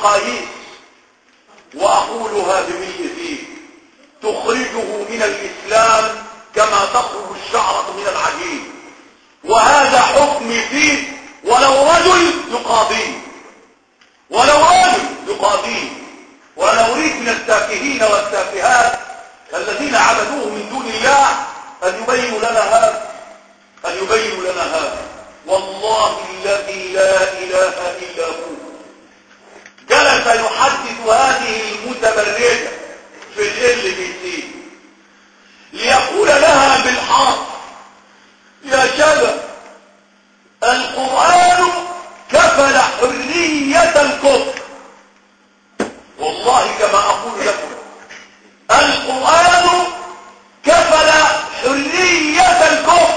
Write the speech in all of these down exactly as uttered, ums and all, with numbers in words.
مقاييس وأقولها بملء فيه تخرجه من الإسلام كما تخرج الشعرة من العجين، وهذا حكمي فيه ولو رجل يقاضيه، ولو رجل يقاضيه. وأنا أريد من التافهين والتافهات الذين عبدوه من دون الله أن يبينوا لنا هذا، أن يبينوا لنا هذا. والله الذي لا إله إلا هو جلس يحدث هذه المتبرجة في ال بي سي ليقول لها بالحرف: يا شباب، القرآن كفل حرية الكفر. والله كما أقول لكم، القرآن كفل حرية الكفر.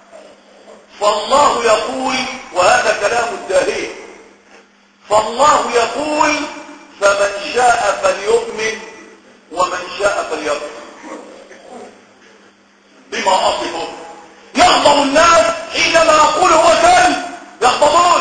فالله يقول، وهذا كلام الداهية، فالله يقول: فمن شاء فليؤمن ومن شاء فليكفر. بما أصفه يغضب الناس حينما أقول هو كلب، يغضبون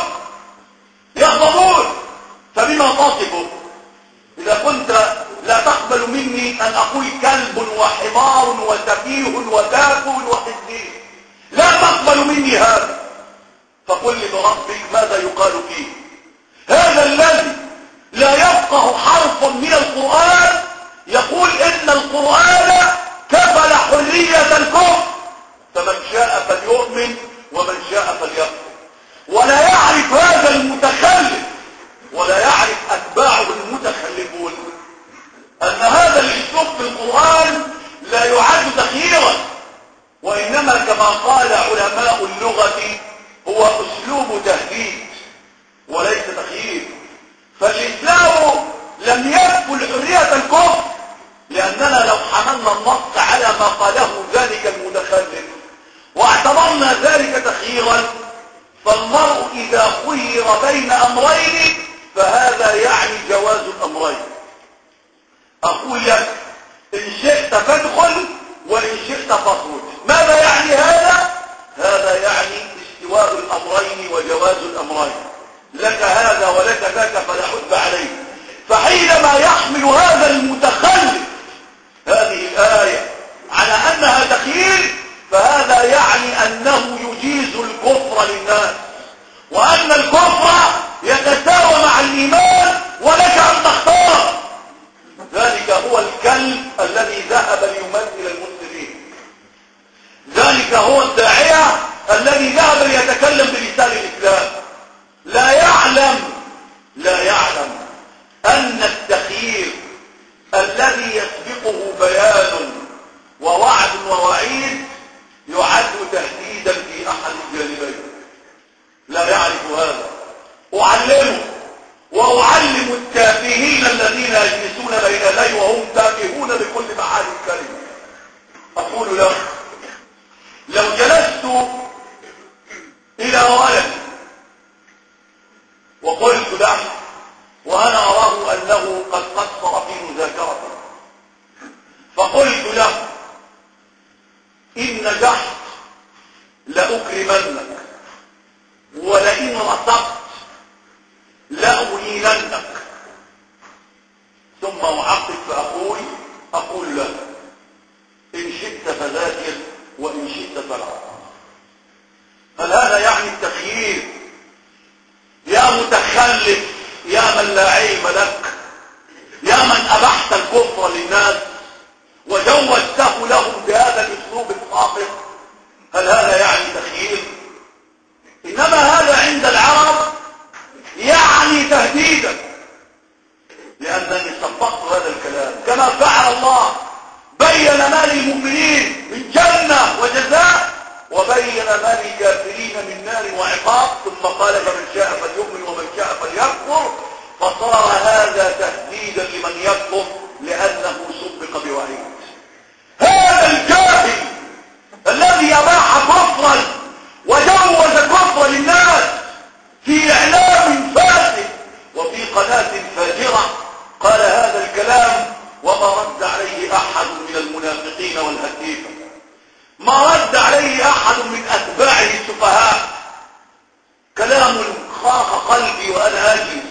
يغضبون فبما تصفه؟ إذا كنت لا تقبل مني أن أقول كلب وحمار وسفيه وتافه وحزين، لا تقبل مني هذا، فقل لي بربك ماذا يقال فيه. هذا الذي لا يفقه حرفا من القرآن يقول إن القرآن كفل حرية الكفر، فمن شاء فليؤمن ومن شاء فليكفر. ولا يعرف هذا المتخلف ولا يعرف أتباعه المتخلفون أن هذا الأسلوب في القرآن لا يعد تخييرا، وإنما كما قال علماء اللغة هو أسلوب تهديد وليس تخيير. فالإسلام لم يكفل حرية الكفر، لأننا لو حملنا النص على ما قاله ذلك المتخلف واعتبرنا ذلك تخييرا، فالمرء إذا خير بين أمرين فهذا يعني جواز الأمرين. أقول لك: إن شئت فادخل وإن شئت فاخرج. ماذا يعني هذا؟ هذا يعني استواء الأمرين وجواز الأمرين، لك هذا ولك ذاك فلا حد عليه. فحينما يحمل هذا المتخلف هذه الآية على أنها تخيير، فهذا يعني أنه يجيز الكفر للناس، وأن الكفر يتساوى مع الإيمان ولك أن تختار. ذلك هو الكلب الذي ذهب ليمثل المسلمين، ذلك هو الداعية الذي ذهب ليتكلم بلسان الإسلام. لا يعلم لا يعلم أن التخيير الذي يسبقه بيان ووعد ووعيد يعد تهديدا في أحد الجانبين. لا يعرف هذا. أعلمه وأعلم التافهين الذين يجلسون بين يدي وهم تافهون بكل معاني الكلمة. أقول له: لو جلست إلى ولد وقلت له وأنا أراه أنه قد قصر في مذاكرته، فقلت له: إن نجحت لأكرمنك، ولئن رسبت لأهيننك، ثم أعقب فأقول أقول له: إن شئت فذاكر وإن شئت فلا. هل هذا يعني التخيير؟ يا متخلف، يا من لا علم لك، يا من أبحت الكفر للناس وجوزته لهم بهذا الأسلوب الخاطئ، هل هذا يعني تخيير؟ إنما هذا عند العرب يعني تهديدا، لأنني صفقت هذا الكلام كما فعل الله، بين ما للمؤمنين من جنة وجزاء وبين ما للكافرين من نار وعقاب، ثم قال: فمن شاء فليؤمن ومن شاء فليكفر. فصار هذا تهديدا لمن يكفر لأنه سبق بوعيد. هذا الجاهل الذي أباح كفرا وجوز كفرا للناس في إعلام فاسد وفي قناة فاجرة قال هذا الكلام، وما رد عليه أحد من المنافقين والهتيفة، ما رد عليه أحد من أتباعه السفهاء. كلام خاق قلبي وأنا أجد